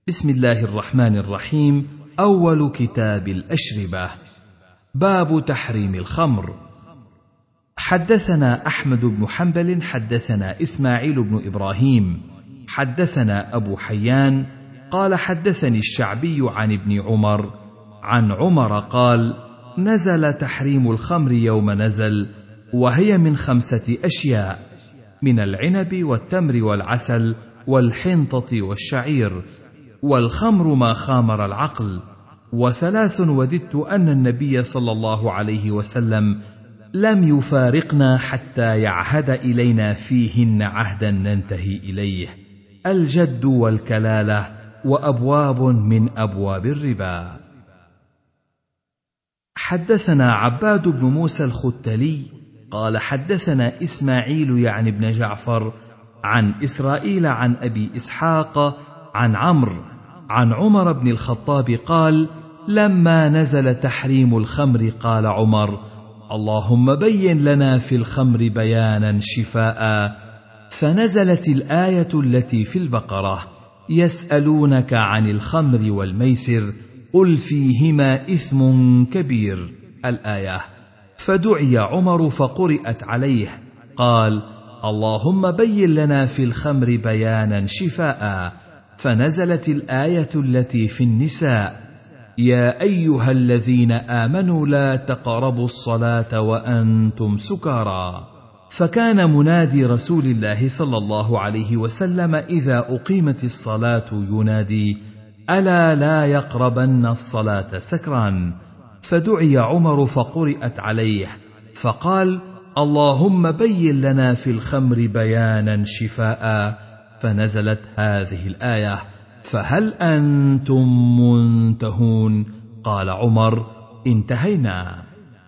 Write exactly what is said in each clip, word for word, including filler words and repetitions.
بسم الله الرحمن الرحيم. أول كتاب الأشربة. باب تحريم الخمر. حدثنا أحمد بن حنبل حدثنا إسماعيل بن إبراهيم حدثنا أبو حيان قال حدثني الشعبي عن ابن عمر عن عمر قال: نزل تحريم الخمر يوم نزل، وهي من خمسة أشياء: من العنب والتمر والعسل والحنطة والشعير، والخمر ما خامر العقل، وثلاث وددت أن النبي صلى الله عليه وسلم لم يفارقنا حتى يعهد إلينا فيهن عهدا ننتهي إليه: الجد والكلالة، وأبواب من أبواب الربا. حدثنا عباد بن موسى الختلي قال حدثنا إسماعيل يعني بن جعفر عن إسرائيل عن أبي إسحاق عن عمرو عن عمر بن الخطاب قال: لما نزل تحريم الخمر قال عمر: اللهم بين لنا في الخمر بيانا شفاء، فنزلت الآية التي في البقرة: يسألونك عن الخمر والميسر قل فيهما إثم كبير، الآية. فدعي عمر فقرئت عليه، قال: اللهم بين لنا في الخمر بيانا شفاء، فنزلت الآية التي في النساء: يا أيها الذين آمنوا لا تقربوا الصلاة وأنتم سكارى. فكان منادي رسول الله صلى الله عليه وسلم إذا أقيمت الصلاة ينادي: ألا لا يقربن الصلاة سكران. فدعي عمر فقرئت عليه، فقال: اللهم بين لنا في الخمر بيانا شفاء، فنزلت هذه الآية: فهل أنتم منتهون؟ قال عمر: انتهينا.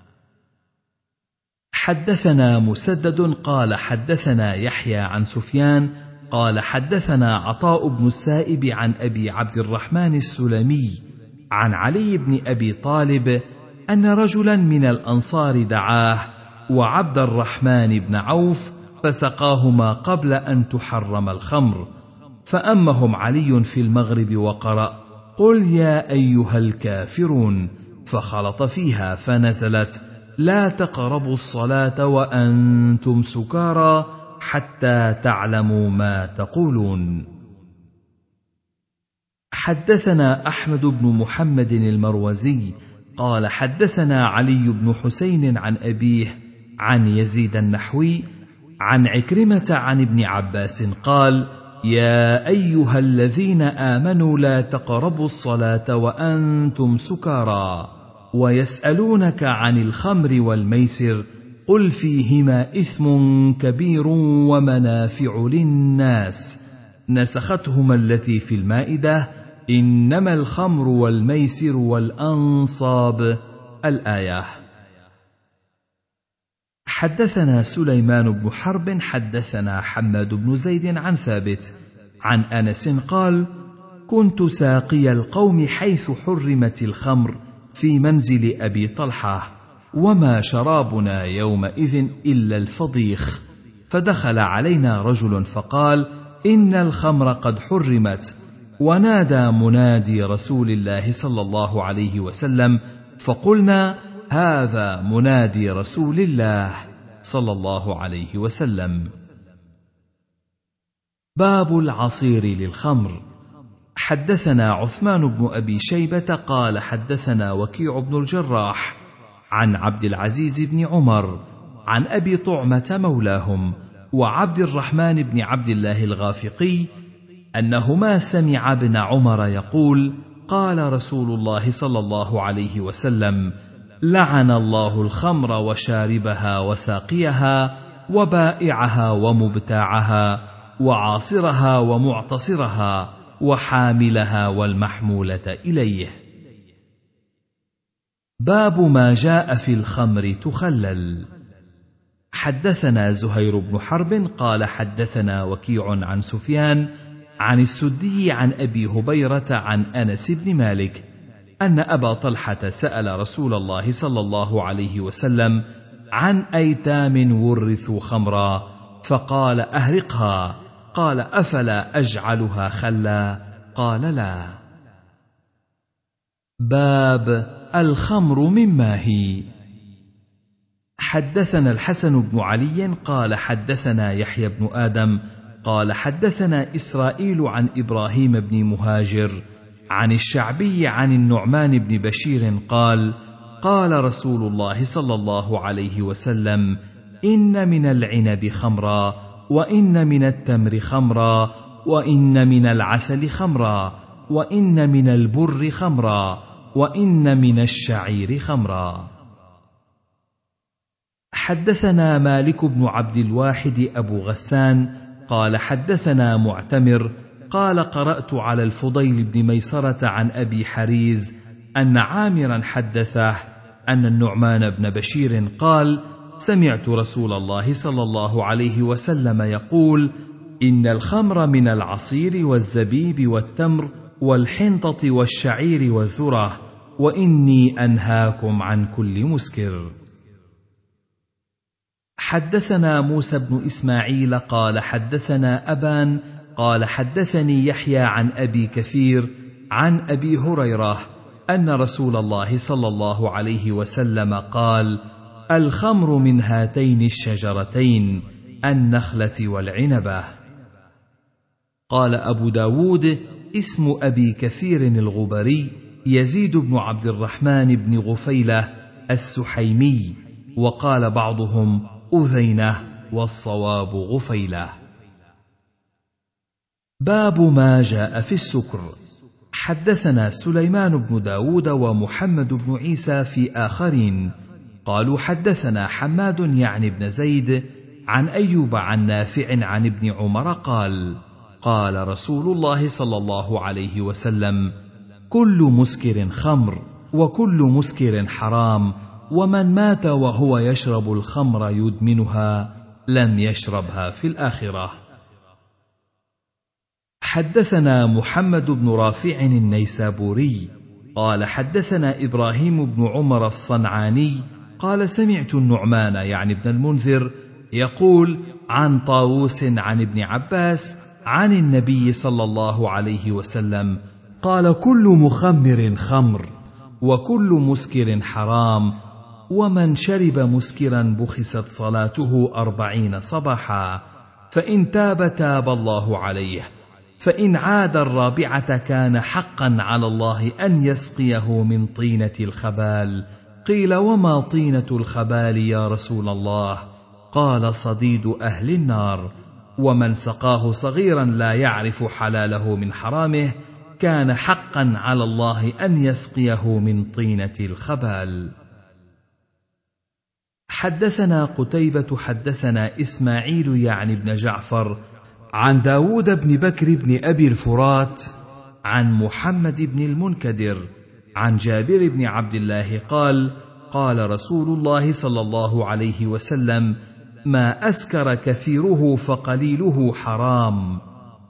حدثنا مسدد قال حدثنا يحيى عن سفيان قال حدثنا عطاء بن السائب عن أبي عبد الرحمن السلمي عن علي بن أبي طالب أن رجلا من الأنصار دعاه وعبد الرحمن بن عوف فسقاهما قبل أن تحرم الخمر، فأمهم علي في المغرب وقرأ: قل يا أيها الكافرون، فخلط فيها فنزلت: لا تقربوا الصلاة وأنتم سكارى حتى تعلموا ما تقولون. حدثنا أحمد بن محمد المروزي قال حدثنا علي بن حسين عن أبيه عن يزيد النحوي عن عكرمة عن ابن عباس قال: يا أيها الذين آمنوا لا تقربوا الصلاة وأنتم سكارى، ويسألونك عن الخمر والميسر قل فيهما إثم كبير ومنافع للناس، نسختهما التي في المائدة: إنما الخمر والميسر والأنصاب، الآية. حدثنا سليمان بن حرب حدثنا حماد بن زيد عن ثابت عن أنس قال: كنت ساقي القوم حيث حرمت الخمر في منزل أبي طلحة، وما شرابنا يومئذ إلا الفضيخ، فدخل علينا رجل فقال: إن الخمر قد حرمت، ونادى منادي رسول الله صلى الله عليه وسلم، فقلنا: هذا منادي رسول الله صلى الله عليه وسلم. باب العصير للخمر. حدثنا عثمان بن أبي شيبة قال حدثنا وكيع بن الجراح عن عبد العزيز بن عمر عن أبي طعمة مولاهم وعبد الرحمن بن عبد الله الغافقي أنهما سمع ابن عمر يقول: قال رسول الله صلى الله عليه وسلم: لعن الله الخمر وشاربها وساقيها وبائعها ومبتاعها وعاصرها ومعتصرها وحاملها والمحمولة إليه. باب ما جاء في الخمر تخلل. حدثنا زهير بن حرب قال حدثنا وكيع عن سفيان عن السدي عن أبي هبيرة عن أنس بن مالك أن أبا طلحة سأل رسول الله صلى الله عليه وسلم عن أيتام ورثوا خمرا، فقال: أهرقها. قال: أفلا أجعلها خلا؟ قال لا. باب الخمر مما هي. حدثنا الحسن بن علي قال حدثنا يحيى بن آدم قال حدثنا إسرائيل عن إبراهيم بن مهاجر عن الشعبي عن النعمان بن بشير قال قال رسول الله صلى الله عليه وسلم: إن من العنب خمرا، وإن من التمر خمرا، وإن من العسل خمرا، وإن من البر خمرا، وإن من الشعير خمرا. حدثنا مالك بن عبد الواحد أبو غسان قال حدثنا معتمر قال قرأت على الفضيل بن ميسرة عن أبي حريز أن عامرا حدثه أن النعمان بن بشير قال: سمعت رسول الله صلى الله عليه وسلم يقول: إن الخمر من العصير والزبيب والتمر والحنطة والشعير والذرة، وإني أنهاكم عن كل مسكر. حدثنا موسى بن إسماعيل قال حدثنا أبان قال حدثني يحيى عن أبي كثير عن أبي هريرة أن رسول الله صلى الله عليه وسلم قال: الخمر من هاتين الشجرتين النخلة والعنبة. قال أبو داود: اسم أبي كثير الغبري يزيد بن عبد الرحمن بن غفيلة السحيمي، وقال بعضهم أذينة والصواب غفيلة. باب ما جاء في السكر. حدثنا سليمان بن داود ومحمد بن عيسى في آخرين قالوا حدثنا حماد يعني بن زيد عن أيوب عن نافع عن ابن عمر قال: قال رسول الله صلى الله عليه وسلم: كل مسكر خمر، وكل مسكر حرام، ومن مات وهو يشرب الخمر يدمنها لم يشربها في الآخرة. حدثنا محمد بن رافع النيسابوري قال حدثنا إبراهيم بن عمر الصنعاني قال سمعت النعمان يعني ابن المنذر يقول عن طاووس عن ابن عباس عن النبي صلى الله عليه وسلم قال: كل مخمر خمر، وكل مسكر حرام، ومن شرب مسكرا بخست صلاته أربعين صباحا، فإن تاب تاب الله عليه، فإن عاد الرابعة كان حقا على الله أن يسقيه من طينة الخبال. قيل: وما طينة الخبال يا رسول الله؟ قال: صديد أهل النار. ومن سقاه صغيرا لا يعرف حلاله من حرامه كان حقا على الله أن يسقيه من طينة الخبال. حدثنا قتيبة حدثنا إسماعيل يعني بن جعفر عن داود بن بكر بن أبي الفرات عن محمد بن المنكدر عن جابر بن عبد الله قال: قال رسول الله صلى الله عليه وسلم: ما أسكر كثيره فقليله حرام.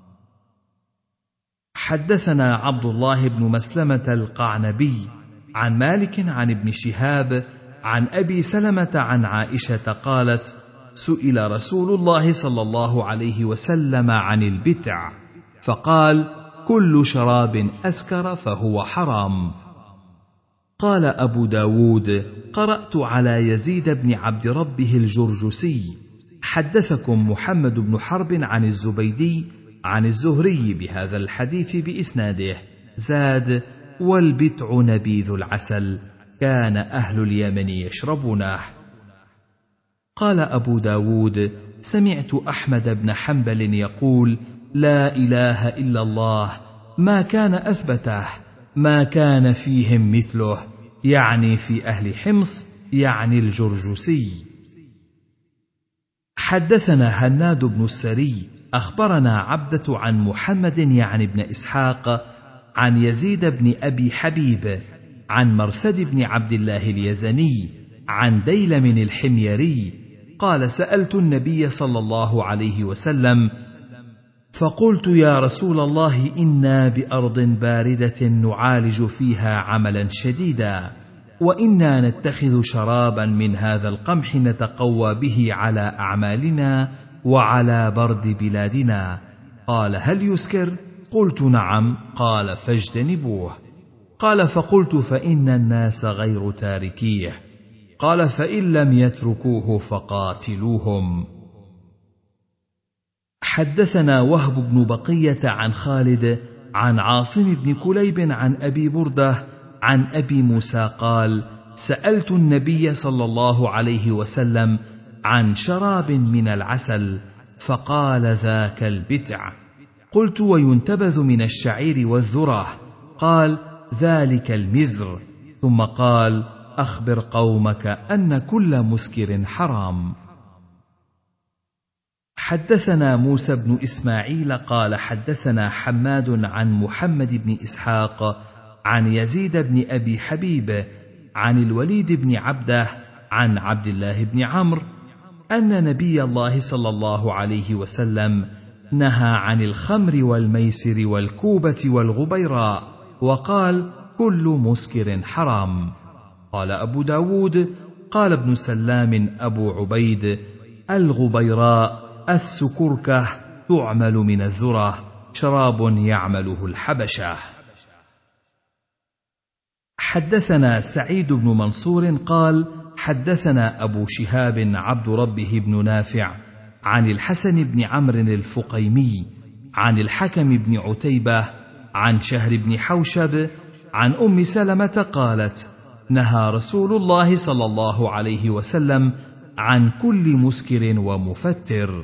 حدثنا عبد الله بن مسلمة القعنبي عن مالك عن ابن شهاب عن أبي سلمة عن عائشة قالت: سئل رسول الله صلى الله عليه وسلم عن البتع فقال: كل شراب أسكر فهو حرام. قال أبو داود: قرأت على يزيد بن عبد ربه الجرجسي. حدثكم محمد بن حرب عن الزبيدي عن الزهري بهذا الحديث بإسناده، زاد: والبتع نبيذ العسل، كان أهل اليمن يشربونه. قال أبو داود: سمعت أحمد بن حنبل يقول: لا إله إلا الله، ما كان أثبته، ما كان فيهم مثله، يعني في أهل حمص، يعني الجرجسي. حدثنا هناد بن السري أخبرنا عبدة عن محمد يعني بن إسحاق عن يزيد بن أبي حبيب عن مرثد بن عبد الله اليزني عن ديلم الحميري قال: سألت النبي صلى الله عليه وسلم فقلت: يا رسول الله، إنا بأرض باردة نعالج فيها عملا شديدا، وإنا نتخذ شرابا من هذا القمح نتقوى به على أعمالنا وعلى برد بلادنا. قال: هل يسكر؟ قلت نعم. قال فاجتنبوه. قال فقلت فإن الناس غير تاركيه. قال فإن لم يتركوه فقاتلوهم. حدثنا وهب بن بقية عن خالد عن عاصم بن كليب عن أبي بردة عن أبي موسى قال سألت النبي صلى الله عليه وسلم عن شراب من العسل فقال ذاك البتع. قلت وينتبذ من الشعير والذرة؟ قال ذلك المزر. ثم قال أخبر قومك أن كل مسكر حرام. حدثنا موسى بن إسماعيل قال حدثنا حماد عن محمد بن إسحاق عن يزيد بن أبي حبيب عن الوليد بن عبده عن عبد الله بن عمرو أن نبي الله صلى الله عليه وسلم نهى عن الخمر والميسر والكوبة والغبيراء وقال كل مسكر حرام. قال أبو داود قال ابن سلام أبو عبيد الغبيراء السكركة تعمل من الذرة شراب يعمله الحبشة. حدثنا سعيد بن منصور قال حدثنا أبو شهاب عبد ربه بن نافع عن الحسن بن عمرو الفقيمي عن الحكم بن عتيبة عن شهر بن حوشب عن أم سلمة قالت نهى رسول الله صلى الله عليه وسلم عن كل مسكر ومفتر.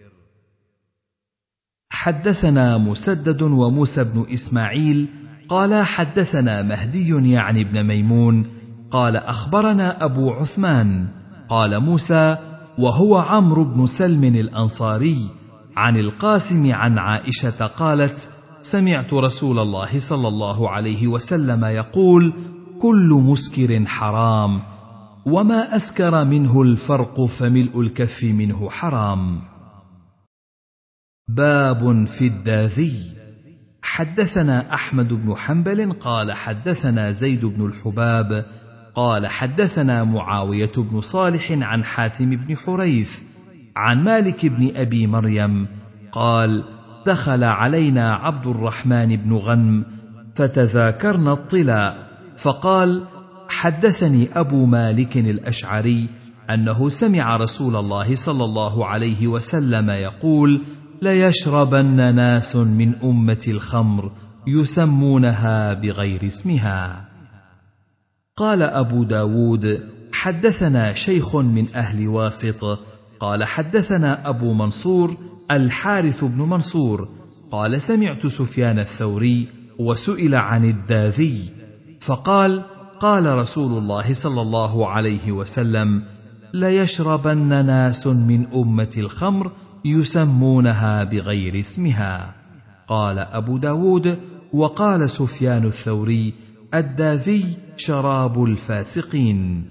حدثنا مسدد وموسى بن إسماعيل قال حدثنا مهدي يعني ابن ميمون قال أخبرنا أبو عثمان قال موسى وهو عمرو بن سلم الأنصاري عن القاسم عن عائشة قالت سمعت رسول الله صلى الله عليه وسلم يقول كل مسكر حرام وما أسكر منه الفرق فملء الكف منه حرام. باب في الداذي. حدثنا أحمد بن حنبل قال حدثنا زيد بن الحباب قال حدثنا معاوية بن صالح عن حاتم بن حريث عن مالك بن أبي مريم قال دخل علينا عبد الرحمن بن غنم فتذاكرنا الطلاء فقال حدثني أبو مالك الأشعري أنه سمع رسول الله صلى الله عليه وسلم يقول ليشربن ناس من أمة الخمر يسمونها بغير اسمها. قال أبو داود حدثنا شيخ من أهل واسط قال حدثنا أبو منصور الحارث بن منصور قال سمعت سفيان الثوري وسئل عن الداذي فقال قال رسول الله صلى الله عليه وسلم ليشربن ناس من أمة الخمر يسمونها بغير اسمها. قال أبو داود وقال سفيان الثوري الداذي شراب الفاسقين.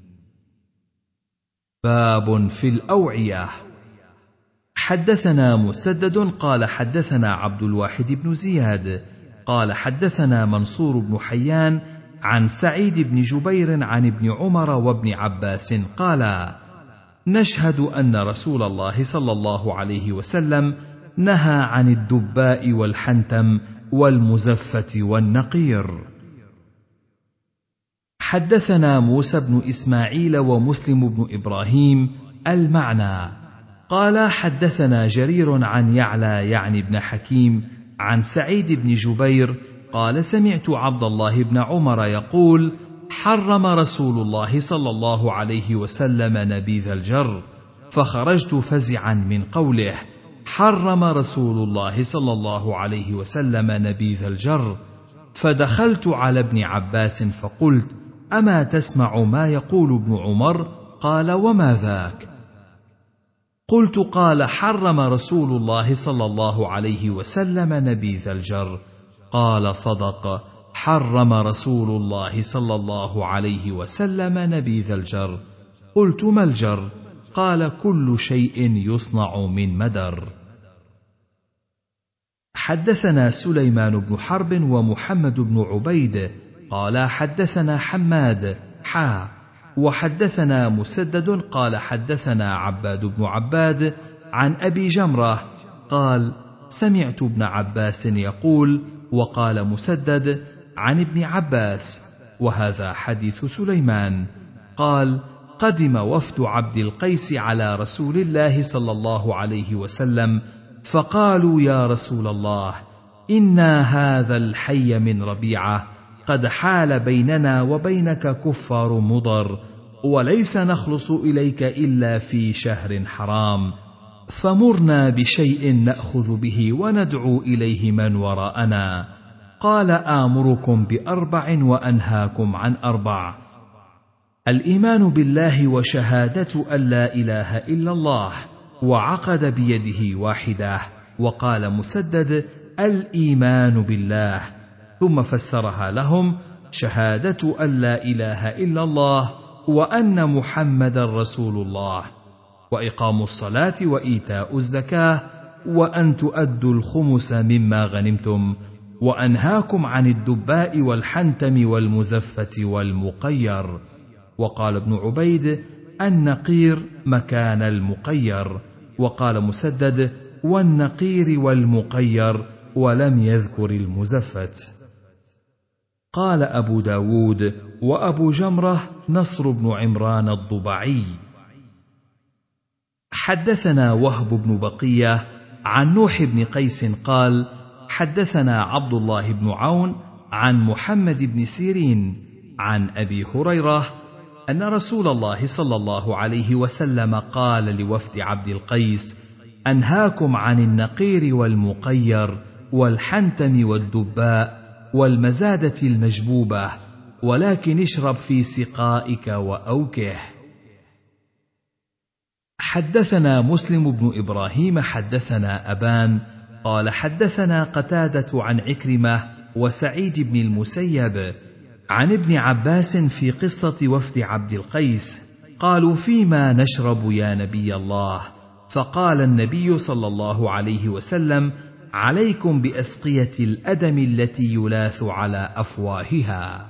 باب في الأوعية. حدثنا مسدد قال حدثنا عبد الواحد بن زياد قال حدثنا منصور بن حيان عن سعيد بن جبير عن ابن عمر وابن عباس قالا نشهد أن رسول الله صلى الله عليه وسلم نهى عن الدباء والحنتم والمزفة والنقير. حدثنا موسى بن إسماعيل ومسلم بن إبراهيم المعنى قال حدثنا جرير عن يعلى يعني بن حكيم عن سعيد بن جبير قال سمعت عبد الله بن عمر يقول حرم رسول الله صلى الله عليه وسلم نبيذ الجر فخرجت فزعا من قوله حرم رسول الله صلى الله عليه وسلم نبيذ الجر فدخلت على ابن عباس فقلت أما تسمع ما يقول ابن عمر؟ قال وما ذاك؟ قلت قال حرم رسول الله صلى الله عليه وسلم نبيذ الجر. قال صدق حرم رسول الله صلى الله عليه وسلم نبيذ الجر. قلت ما الجر؟ قال كل شيء يصنع من مدر. حدثنا سليمان بن حرب ومحمد بن عبيد قال حدثنا حماد حا وحدثنا مسدد قال حدثنا عباد بن عباد عن أبي جمرة قال سمعت ابن عباس يقول، وقال مسدد عن ابن عباس، وهذا حديث سليمان. قال: قدم وفد عبد القيس على رسول الله صلى الله عليه وسلم، فقالوا: يا رسول الله، إنا هذا الحي من ربيعة قد حال بيننا وبينك كفار مضر، وليس نخلص إليك إلا في شهر حرام، فمرنا بشيء نأخذ به وندعو إليه من وراءنا. قال: آمركم بأربع وأنهاكم عن أربع: الإيمان بالله وشهادة أن لا إله إلا الله. وعقد بيده واحدة. وقال مسدد: الإيمان بالله. ثم فسرها لهم: شهادة أن لا إله إلا الله وأن محمد رسول الله، وإقام الصلاة وإيتاء الزكاة، وأن تؤدوا الخمس مما غنمتم، وأنهاكم عن الدباء والحنتم والمزفة والمقير. وقال ابن عبيد: النقير مكان المقير. وقال مسدد: والنقير والمقير، ولم يذكر المزفت. قال أبو داود: وأبو جمرة نصر بن عمران الضبعي. حدثنا وهب بن بقية عن نوح بن قيس قال: حدثنا عبد الله بن عون عن محمد بن سيرين عن أبي هريرة أن رسول الله صلى الله عليه وسلم قال لوفد عبد القيس: أنهاكم عن النقير والمقير والحنتم والدباء والمزادة المجبوبة، ولكن اشرب في سقائك وأوكه. حدثنا مسلم بن إبراهيم حدثنا أبان قال حدثنا قتادة عن عكرمة وسعيد بن المسيب عن ابن عباس في قصة وفد عبد القيس. قالوا: فيما نشرب يا نبي الله؟ فقال النبي صلى الله عليه وسلم: عليكم بأسقية الأدم التي يلاث على أفواهها.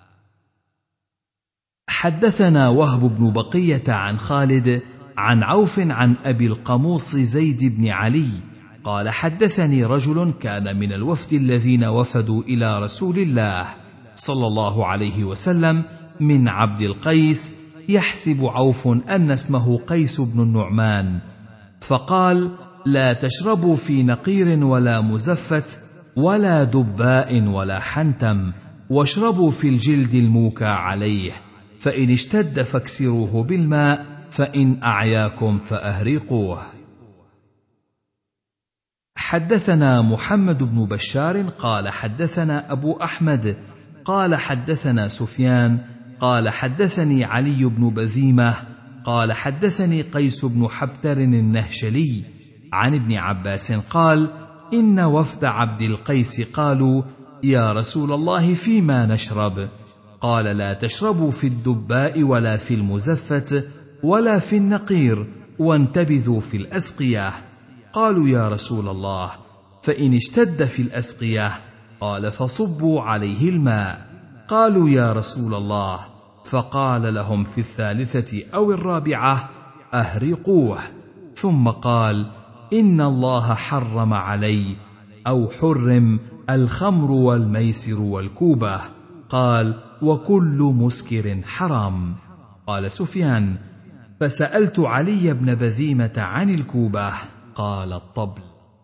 حدثنا وهب بن بقية عن خالد عن عوف عن أبي القموص زيد بن علي قال: حدثني رجل كان من الوفد الذين وفدوا إلى رسول الله صلى الله عليه وسلم من عبد القيس، يحسب عوف أن اسمه قيس بن النعمان، فقال: لا تشربوا في نقير ولا مزفت ولا دباء ولا حنتم، واشربوا في الجلد الموكى عليه، فإن اشتد فاكسروه بالماء، فإن أعياكم فأهرقوه. حدثنا محمد بن بشار قال حدثنا أبو أحمد قال حدثنا سفيان قال حدثني علي بن بذيمة قال حدثني قيس بن حبتر النهشلي عن ابن عباس قال: إن وفد عبد القيس قالوا: يا رسول الله، فيما نشرب؟ قال: لا تشربوا في الدباء ولا في المزفت ولا في النقير، وانتبذوا في الأسقية. قالوا: يا رسول الله، فإن اشتد في الأسقية؟ قال: فصبوا عليه الماء. قالوا: يا رسول الله، فقال لهم في الثالثة أو الرابعة: أهرقوه. ثم قال: إن الله حرم علي أو حرم الخمر والميسر والكوبة. قال: وكل مسكر حرام. قال سفيان: فسألت علي بن بذيمة عن الكوبة، قال: الطبل.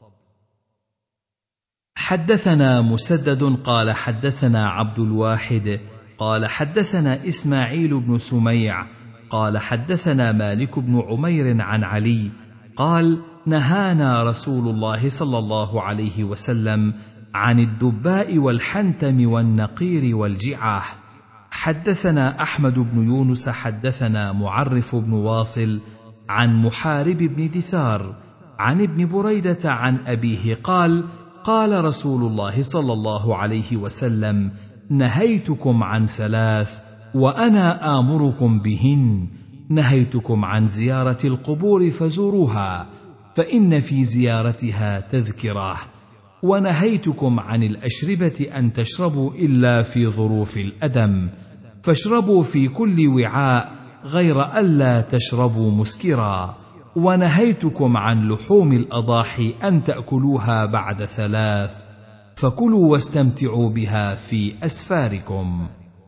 حدثنا مسدد قال حدثنا عبد الواحد قال حدثنا إسماعيل بن سميع قال حدثنا مالك بن عمير عن علي قال: نهانا رسول الله صلى الله عليه وسلم عن الدباء والحنتم والنقير والجعة. حدثنا أحمد بن يونس حدثنا معرف بن واصل عن محارب بن دثار عن ابن بريدة عن أبيه قال: قال رسول الله صلى الله عليه وسلم: نهيتكم عن ثلاث وأنا آمركم بهن، نهيتكم عن زيارة القبور فزوروها، فإن في زيارتها تذكرة، ونهيتكم عن الأشربة أن تشربوا إلا في ظروف الأدم، فاشربوا في كل وعاء غير ألا تشربوا مسكرا. ونهيتكم عن لحوم الأضاحي أن تأكلوها بعد ثلاث، فكلوا واستمتعوا بها في أسفاركم.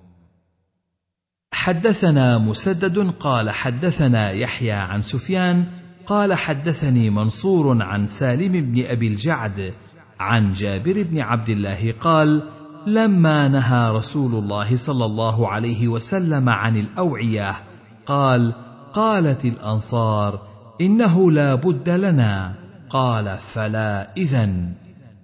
حدثنا مسدد قال حدثنا يحيى عن سفيان قال حدثني منصور عن سالم بن أبي الجعد عن جابر بن عبد الله قال: لما نهى رسول الله صلى الله عليه وسلم عن الأوعية قال: قالت الأنصار: إنه لا بد لنا. قال: فلا إذن.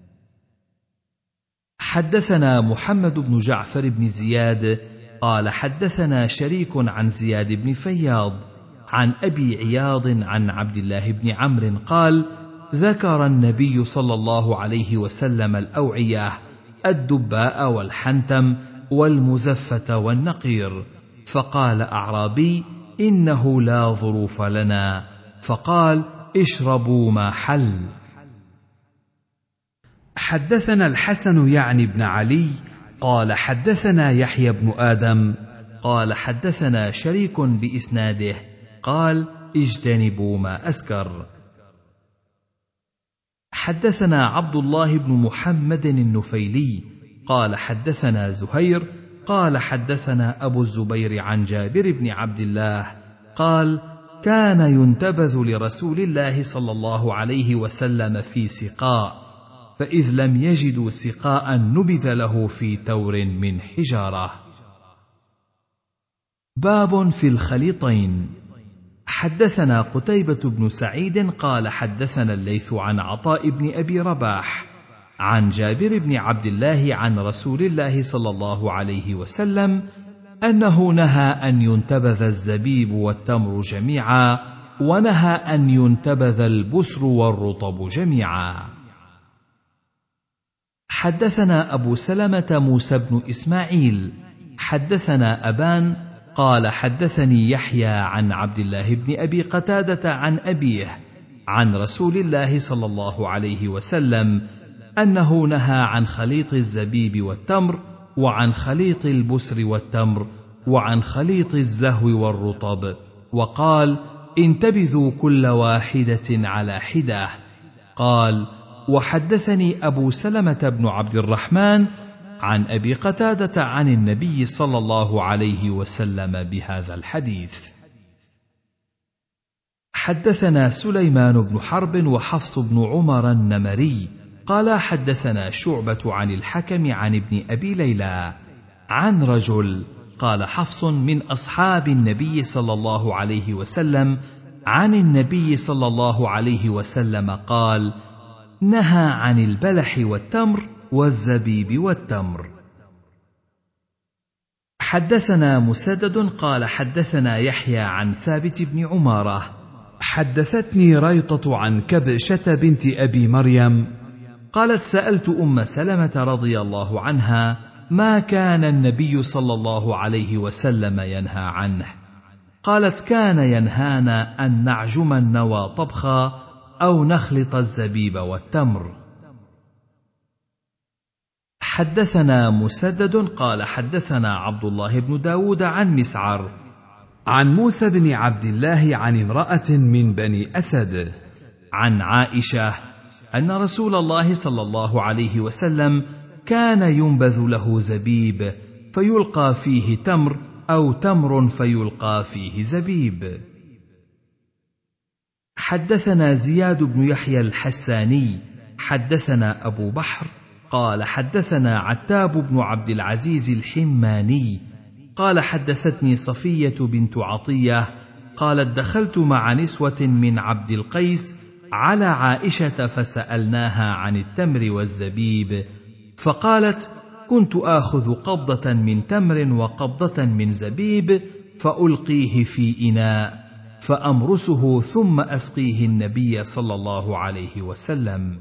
حدثنا محمد بن جعفر بن زياد قال حدثنا شريك عن زياد بن فياض عن أبي عياض عن عبد الله بن عمرو قال: ذكر النبي صلى الله عليه وسلم الأوعية، الدباء والحنتم والمزفة والنقير، فقال أعرابي: إنه لا ظروف لنا، فقال: اشربوا ما حل. حدثنا الحسن يعني بن علي قال حدثنا يحيى بن آدم قال حدثنا شريك بإسناده قال: اجتنبوا ما أسكر. حدثنا عبد الله بن محمد النفيلي قال حدثنا زهير قال حدثنا أبو الزبير عن جابر بن عبد الله قال: كان ينتبذ لرسول الله صلى الله عليه وسلم في سقاء، فإذ لم يجدوا سقاء نبذ له في تور من حجارة. باب في الخليطين. حدثنا قتيبة بن سعيد قال حدثنا الليث عن عطاء بن أبي رباح عن جابر بن عبد الله عن رسول الله صلى الله عليه وسلم أنه نهى أن ينتبذ الزبيب والتمر جميعا، ونهى أن ينتبذ البسر والرطب جميعا. حدثنا أبو سلمة موسى بن إسماعيل حدثنا أبان قال حدثني يحيى عن عبد الله بن أبي قتادة عن أبيه عن رسول الله صلى الله عليه وسلم أنه نهى عن خليط الزبيب والتمر، وعن خليط البسر والتمر، وعن خليط الزهو والرطب، وقال: انتبذوا كل واحدة على حدة. قال: وحدثني أبو سلمة بن عبد الرحمن عن أبي قتادة عن النبي صلى الله عليه وسلم بهذا الحديث. حدثنا سليمان بن حرب وحفص بن عمر النمري قال حدثنا شعبة عن الحكم عن ابن أبي ليلى عن رجل قال حفص من أصحاب النبي صلى الله عليه وسلم عن النبي صلى الله عليه وسلم قال: نهى عن البلح والتمر والزبيب والتمر. حدثنا مسدد قال حدثنا يحيى عن ثابت بن عمارة حدثتني ريطة عن كبشة بنت أبي مريم قالت: سألت أم سلمة رضي الله عنها ما كان النبي صلى الله عليه وسلم ينهى عنه؟ قالت: كان ينهانا أن نعجم النوى طبخا أو نخلط الزبيب والتمر. حدثنا مسدد قال حدثنا عبد الله بن داود عن مسعر عن موسى بن عبد الله عن امرأة من بني أسد عن عائشة أن رسول الله صلى الله عليه وسلم كان ينبذ له زبيب فيلقى فيه تمر، أو تمر فيلقى فيه زبيب. حدثنا زياد بن يحيى الحساني حدثنا أبو بحر قال حدثنا عتاب بن عبد العزيز الحماني قال حدثتني صفية بنت عطية قالت: دخلت مع نسوة من عبد القيس على عائشة فسألناها عن التمر والزبيب، فقالت: كنت آخذ قبضة من تمر وقبضة من زبيب فألقيه في إناء فأمرسه ثم أسقيه النبي صلى الله عليه وسلم.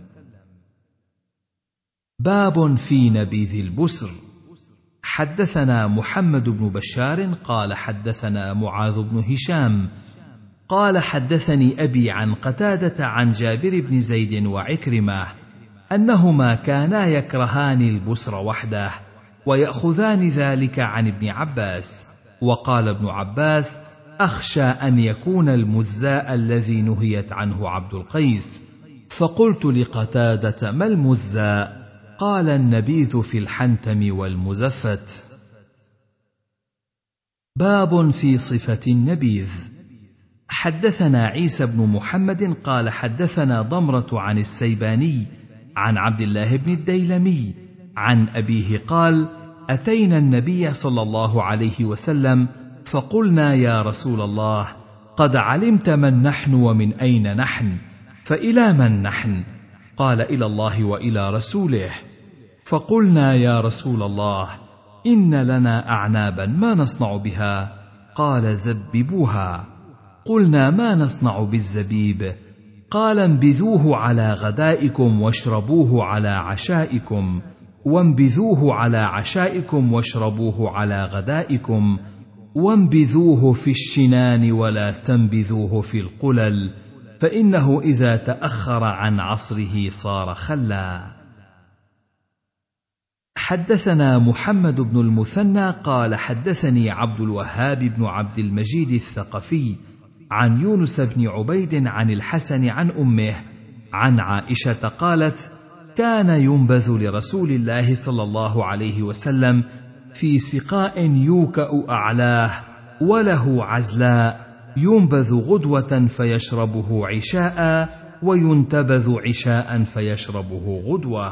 باب في نبيذ البسر. حدثنا محمد بن بشار قال حدثنا معاذ بن هشام قال حدثني أبي عن قتادة عن جابر بن زيد وعكرمة أنهما كانا يكرهان البسر وحده ويأخذان ذلك عن ابن عباس، وقال ابن عباس: أخشى أن يكون المزاء الذي نهيت عنه عبد القيس. فقلت لقتادة: ما المزاء؟ قال: النبيذ في الحنتم والمزفت. باب في صفة النبيذ. حدثنا عيسى بن محمد قال حدثنا ضمرة عن السيباني عن عبد الله بن الديلمي عن أبيه قال: أتينا النبي صلى الله عليه وسلم فقلنا: يا رسول الله، قد علمت من نحن ومن أين نحن، فإلى من نحن؟ قال: إلى الله وإلى رسوله. فقلنا: يا رسول الله، إن لنا أعنابا ما نصنع بها؟ قال: زببوها. قلنا: ما نصنع بالزبيب؟ قال: انبذوه على غدائكم واشربوه على عشائكم، وانبذوه على عشائكم واشربوه على غدائكم، وانبذوه في الشنان ولا تنبذوه في القلل، فإنه إذا تأخر عن عصره صار خلا. حدثنا محمد بن المثنى قال حدثني عبد الوهاب بن عبد المجيد الثقفي عن يونس بن عبيد عن الحسن عن أمه عن عائشة قالت: كان ينبذ لرسول الله صلى الله عليه وسلم في سقاء يوكأ أعلاه وله عزلاء، ينبذ غدوة فيشربه عشاء، وينتبذ عشاء فيشربه غدوة.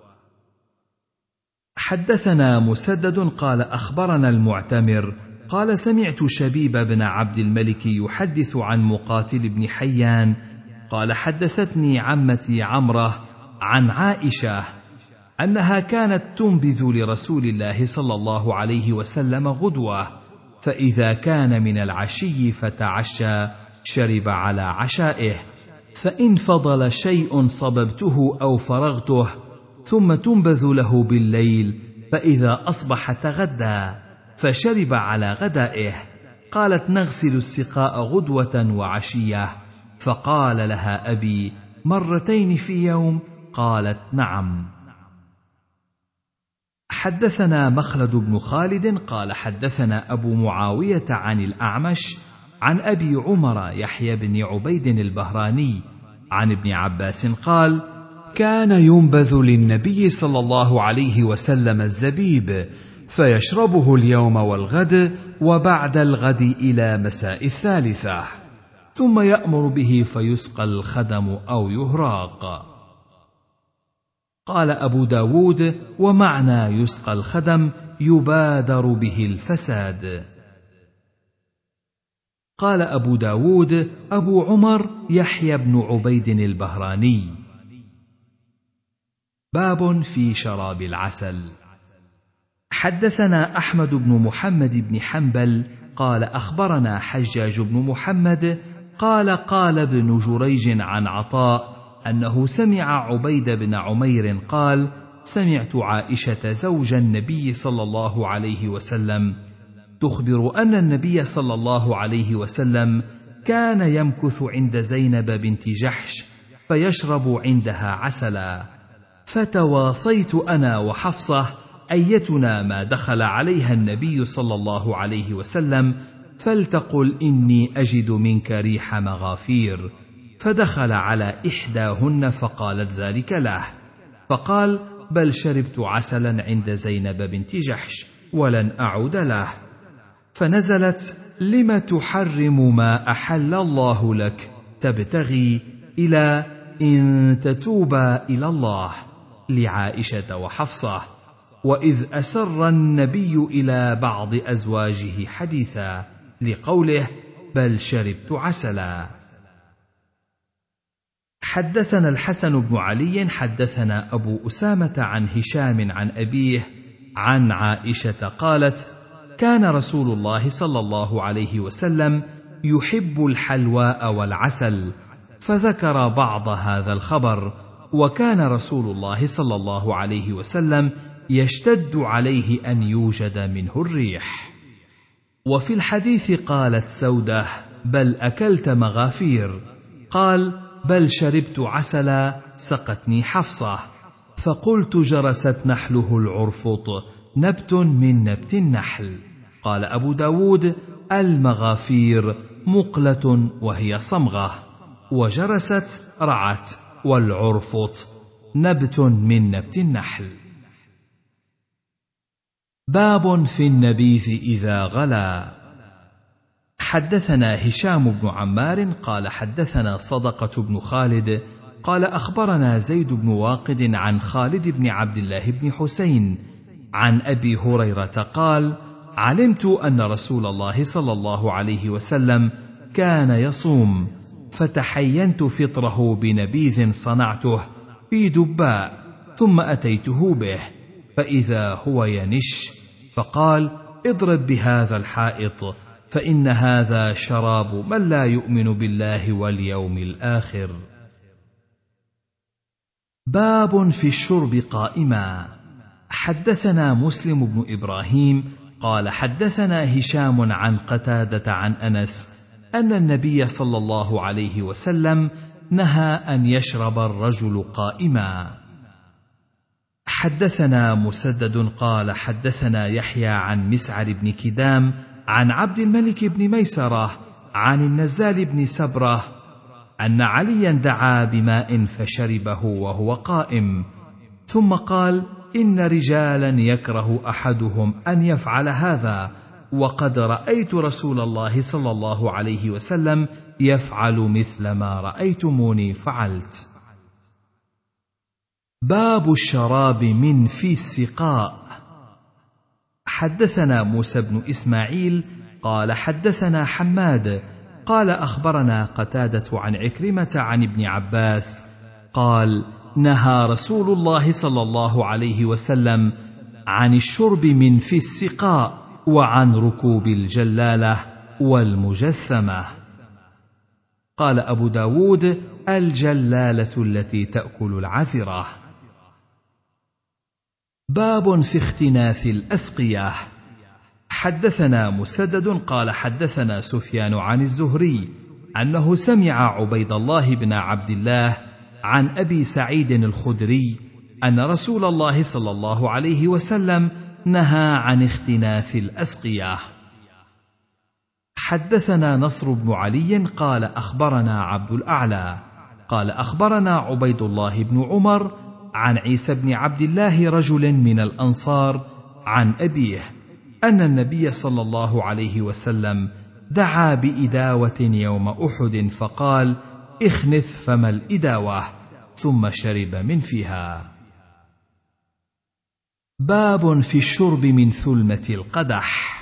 حدثنا مسدد قال أخبرنا المعتمر قال سمعت شبيب بن عبد الملك يحدث عن مقاتل بن حيان قال حدثتني عمتي عمره عن عائشة أنها كانت تنبذ لرسول الله صلى الله عليه وسلم غدوة، فإذا كان من العشي فتعشى شرب على عشائه، فإن فضل شيء صببته أو فرغته، ثم تنبذ له بالليل، فإذا أصبح تغدى فشرب على غدائه. قالت: نغسل السقاء غدوة وعشية. فقال لها أبي: مرتين في يوم؟ قالت: نعم. حدثنا مخلد بن خالد قال حدثنا أبو معاوية عن الأعمش عن أبي عمر يحيى بن عبيد البهراني عن ابن عباس قال: كان ينبذ للنبي صلى الله عليه وسلم الزبيب، فيشربه اليوم والغد وبعد الغد إلى مساء الثالثة، ثم يأمر به فيسقى الخدم أو يهراق. قال أبو داود: ومعنى يسقى الخدم يبادر به الفساد. قال أبو داود: أبو عمر يحيى بن عبيد البهراني. باب في شراب العسل. حدثنا أحمد بن محمد بن حنبل قال أخبرنا حجاج بن محمد قال قال ابن جريج عن عطاء أنه سمع عبيد بن عمير قال: سمعت عائشة زوج النبي صلى الله عليه وسلم تخبر أن النبي صلى الله عليه وسلم كان يمكث عند زينب بنت جحش فيشرب عندها عسلا، فتواصيت أنا وحفصة أيتنا ما دخل عليها النبي صلى الله عليه وسلم فلتقل إني أجد منك ريح مغافير، فدخل على إحداهن فقالت ذلك له، فقال: بل شربت عسلا عند زينب بنت جحش ولن أعود له. فنزلت: لم تحرم ما أحل الله لك تبتغي إلى إن تتوبا إلى الله، لعائشة وحفصة، وإذ أسر النبي إلى بعض أزواجه حديثا، لقوله: بل شربت عسلا. حدثنا الحسن بن علي حدثنا أبو أسامة عن هشام عن أبيه عن عائشة قالت: كان رسول الله صلى الله عليه وسلم يحب الحلواء والعسل، فذكر بعض هذا الخبر، وكان رسول الله صلى الله عليه وسلم يشتد عليه أن يوجد منه الريح. وفي الحديث قالت سودة: بل أكلت مغافير، قال: بل شربت عسلا سقتني حفصة، فقلت: جرست نحله العرفط، نبت من نبت النحل. قال أبو داود: المغافير مقلة وهي صمغة، وجرست رعت، والعرفط نبت من نبت النحل. باب في النبيذ إذا غلا. حدثنا هشام بن عمار قال حدثنا صدقة بن خالد قال أخبرنا زيد بن واقد عن خالد بن عبد الله بن حسين عن أبي هريرة قال: علمت أن رسول الله صلى الله عليه وسلم كان يصوم، فتحينت فطره بنبيذ صنعته في دباء، ثم أتيته به فإذا هو ينش، فقال: اضرب بهذا الحائط، فإن هذا شراب من لا يؤمن بالله واليوم الآخر. باب في الشرب قائما. حدثنا مسلم بن إبراهيم قال حدثنا هشام عن قتادة عن أنس أن النبي صلى الله عليه وسلم نهى أن يشرب الرجل قائما. حدثنا مسدد قال حدثنا يحيى عن مسعر بن كدام عن عبد الملك بن ميسرة عن النزال بن سبرة أن عليا دعا بماء فشربه وهو قائم، ثم قال: إن رجالا يكره أحدهم أن يفعل هذا، وقد رأيت رسول الله صلى الله عليه وسلم يفعل مثل ما رأيتموني فعلت. باب الشراب من في السقاء. حدثنا موسى بن إسماعيل قال حدثنا حماد قال أخبرنا قتادة عن عكرمة عن ابن عباس قال: نهى رسول الله صلى الله عليه وسلم عن الشرب من في السقاء وعن ركوب الجلالة والمجثمة. قال أبو داود: الجلالة التي تأكل العذرة. باب في اختناث الأسقية. حدثنا مسدد قال حدثنا سفيان عن الزهري أنه سمع عبيد الله بن عبد الله عن أبي سعيد الخدري أن رسول الله صلى الله عليه وسلم نهى عن اختناث الأسقية. حدثنا نصر بن علي قال أخبرنا عبد الأعلى قال أخبرنا عبيد الله بن عمر عن عيسى بن عبد الله رجل من الأنصار عن أبيه أن النبي صلى الله عليه وسلم دعا بإداوة يوم أحد فقال: اخنث فم الإداوة، ثم شرب من فيها. باب في الشرب من ثلمة القدح.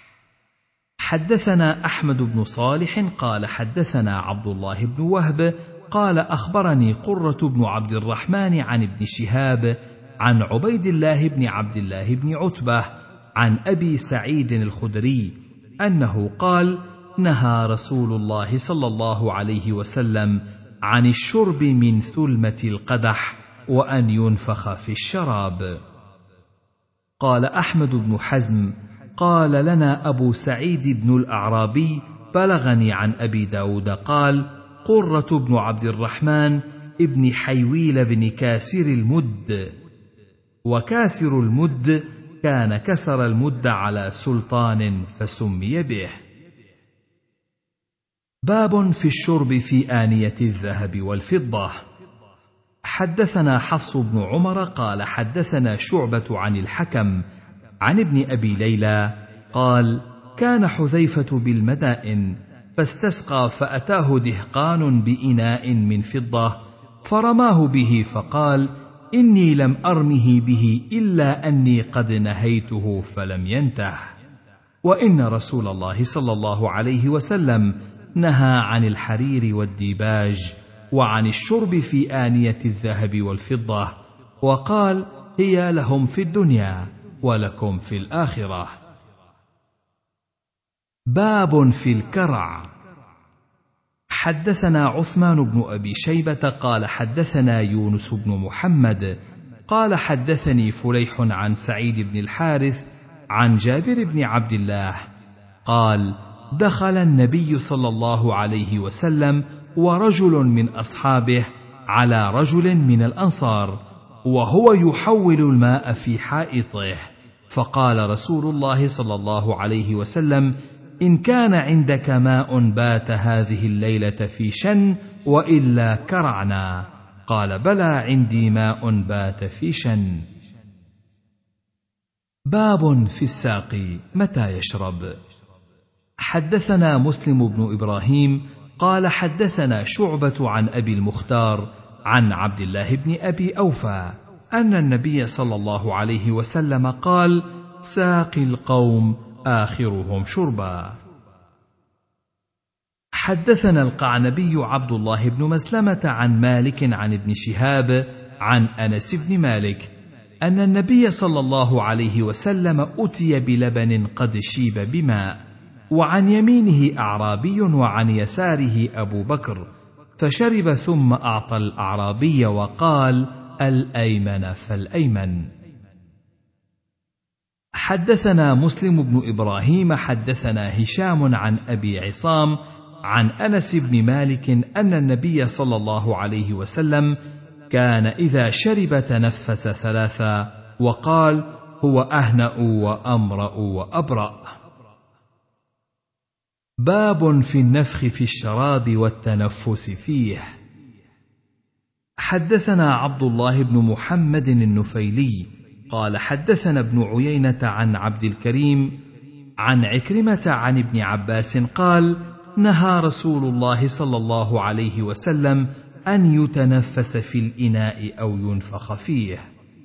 حدثنا أحمد بن صالح قال حدثنا عبد الله بن وهب قال أخبرني قرة بن عبد الرحمن عن ابن شهاب عن عبيد الله بن عبد الله بن عتبة عن أبي سعيد الخدري أنه قال: نهى رسول الله صلى الله عليه وسلم عن الشرب من ثلمة القدح وأن ينفخ في الشراب. قال أحمد بن حزم قال لنا أبو سعيد بن الأعرابي: بلغني عن أبي داود قال: قرة بن عبد الرحمن ابن حيويل بن كاسر المد، وكاسر المد كان كسر المد على سلطان فسمي به. باب في الشرب في آنية الذهب والفضة. حدثنا حفص بن عمر قال حدثنا شعبة عن الحكم عن ابن أبي ليلى قال: كان حذيفة بالمدائن فاستسقى فأتاه دهقان بإناء من فضة فرماه به فقال: إني لم أرمه به إلا أني قد نهيته فلم ينته. وإن رسول الله صلى الله عليه وسلم نهى عن الحرير والديباج وعن الشرب في آنية الذهب والفضة، وقال: هي لهم في الدنيا ولكم في الآخرة. باب في الكرع. حدثنا عثمان بن أبي شيبة قال حدثنا يونس بن محمد قال حدثني فليح عن سعيد بن الحارث عن جابر بن عبد الله قال: دخل النبي صلى الله عليه وسلم ورجل من أصحابه على رجل من الأنصار وهو يحول الماء في حائطه، فقال رسول الله صلى الله عليه وسلم: إن كان عندك ماء بات هذه الليلة في شن وإلا كرعنا. قال بلى عندي ماء بات في شن. باب في الساقي متى يشرب. حدثنا مسلم بن إبراهيم قال حدثنا شعبة عن أبي المختار عن عبد الله بن أبي أوفى أن النبي صلى الله عليه وسلم قال: ساقي القوم آخرهم شربا. حدثنا القعنبي عبد الله بن مسلمة عن مالك عن ابن شهاب عن أنس بن مالك أن النبي صلى الله عليه وسلم أتي بلبن قد شيب بماء، وعن يمينه أعرابي وعن يساره أبو بكر، فشرب ثم أعطى الأعرابي وقال: الأيمن فالأيمن. حدثنا مسلم بن إبراهيم حدثنا هشام عن أبي عصام عن أنس بن مالك أن النبي صلى الله عليه وسلم كان إذا شرب تنفس ثلاثا وقال: هو أهنأ وأمرأ وأبرأ. باب في النفخ في الشراب والتنفس فيه. حدثنا عبد الله بن محمد النفيلي قال حدثنا ابن عيينة عن عبد الكريم عن عكرمة عن ابن عباس قال: نهى رسول الله صلى الله عليه وسلم أن يتنفس في الإناء أو ينفخ فيه.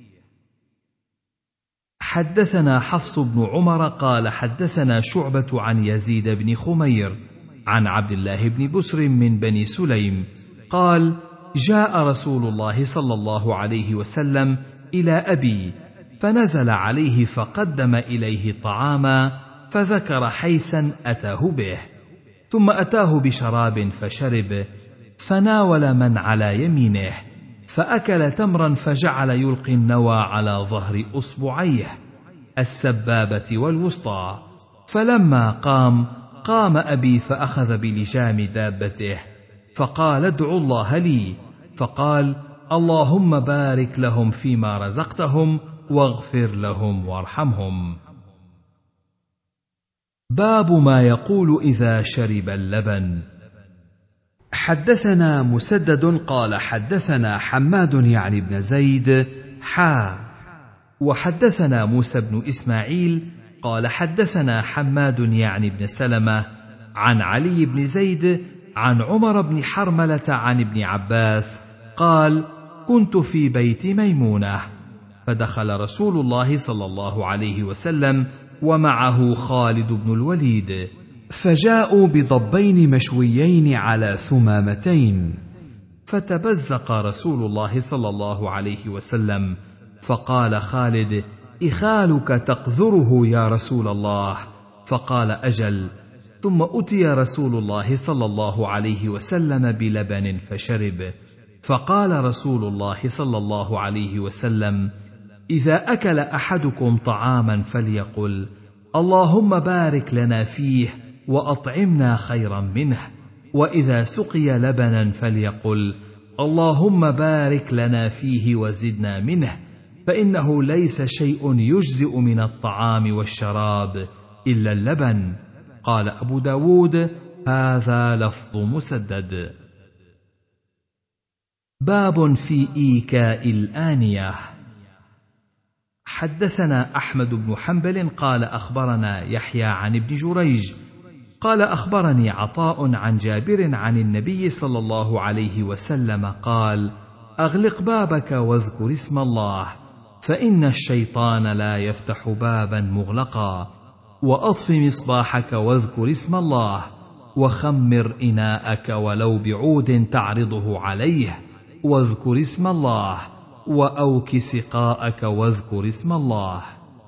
حدثنا حفص بن عمر قال حدثنا شعبة عن يزيد بن خمير عن عبد الله بن بسر من بني سليم قال: جاء رسول الله صلى الله عليه وسلم إلى أبي فنزل عليه فقدم إليه طعاما فذكر حيسا أتاه به، ثم أتاه بشراب فشرب، فناول من على يمينه فأكل تمرا فجعل يلقي النوى على ظهر أصبعيه السبابة والوسطى، فلما قام قام أبي فأخذ بلجام دابته فقال: ادعوا الله لي، فقال: اللهم بارك لهم فيما رزقتهم واغفر لهم وارحمهم. باب ما يقول إذا شرب اللبن. حدثنا مسدد قال حدثنا حماد يعني بن زيد حا وحدثنا موسى بن إسماعيل قال حدثنا حماد يعني بن سلمة عن علي بن زيد عن عمر بن حرملة عن ابن عباس قال: كنت في بيت ميمونة فدخل رسول الله صلى الله عليه وسلم ومعه خالد بن الوليد، فجاءوا بضبين مشويين على ثمامتين، فتبزق رسول الله صلى الله عليه وسلم، فقال خالد: إخالك تقذره يا رسول الله؟ فقال: أجل. ثم أتي رسول الله صلى الله عليه وسلم بلبن فشرب، فقال رسول الله صلى الله عليه وسلم: إذا أكل أحدكم طعاما فليقل: اللهم بارك لنا فيه وأطعمنا خيرا منه، وإذا سقي لبنا فليقل: اللهم بارك لنا فيه وزدنا منه، فإنه ليس شيء يجزئ من الطعام والشراب إلا اللبن. قال أبو داود: هذا لفظ مسدد. باب في إيكاء الآنية. حدثنا أحمد بن حنبل قال أخبرنا يحيى عن ابن جريج قال أخبرني عطاء عن جابر عن النبي صلى الله عليه وسلم قال: أغلق بابك واذكر اسم الله، فإن الشيطان لا يفتح بابا مغلقا، وأطف مصباحك واذكر اسم الله، وخمر إناءك ولو بعود تعرضه عليه واذكر اسم الله، وأوك سقاءك واذكر اسم الله.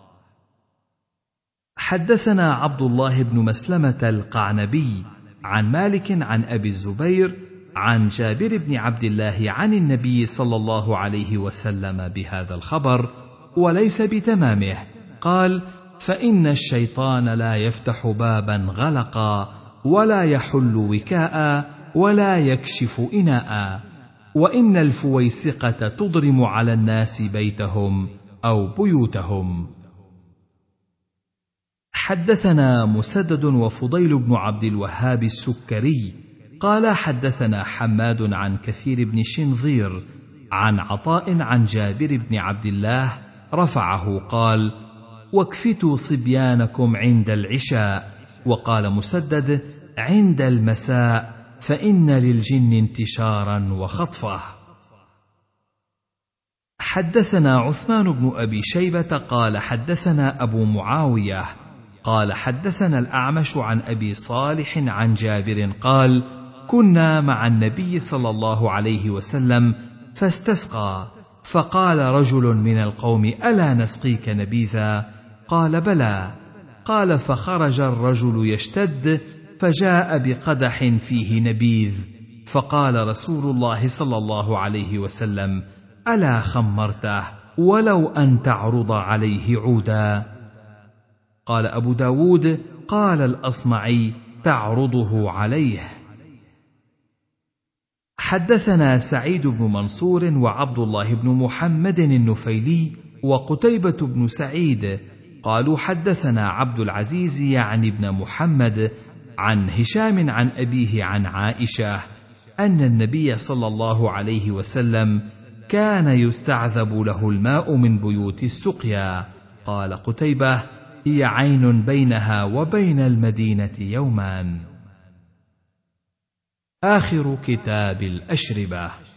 حدثنا عبد الله بن مسلمة القعنبي عن مالك عن أبي الزبير عن جابر بن عبد الله عن النبي صلى الله عليه وسلم بهذا الخبر وليس بتمامه، قال: فإن الشيطان لا يفتح بابا غلقا، ولا يحل وكاء، ولا يكشف إناء، وإن الفويسقة تضرم على الناس بيتهم أو بيوتهم. حدثنا مسدد وفضيل بن عبد الوهاب السكري قال حدثنا حماد عن كثير بن شنظير عن عطاء عن جابر بن عبد الله رفعه قال: واكفتوا صبيانكم عند العشاء. وقال مسدد: عند المساء، فإن للجن انتشارا وخطفه. حدثنا عثمان بن أبي شيبة قال حدثنا أبو معاوية قال حدثنا الأعمش عن أبي صالح عن جابر قال: كنا مع النبي صلى الله عليه وسلم فاستسقى، فقال رجل من القوم: ألا نسقيك نبيذا؟ قال: بلى. قال: فخرج الرجل يشتد، فجاء بقدح فيه نبيذ، فقال رسول الله صلى الله عليه وسلم: ألا خمرته ولو أن تعرض عليه عودا؟ قال أبو داود: قال الأصمعي: تعرضه عليه. حدثنا سعيد بن منصور وعبد الله بن محمد النفيلي وقتيبة بن سعيد قالوا حدثنا عبد العزيز يعني ابن محمد عن هشام عن أبيه عن عائشة أن النبي صلى الله عليه وسلم كان يستعذب له الماء من بيوت السقيا. قال قتيبة: هي عين بينها وبين المدينة يومان. آخر كتاب الأشربة.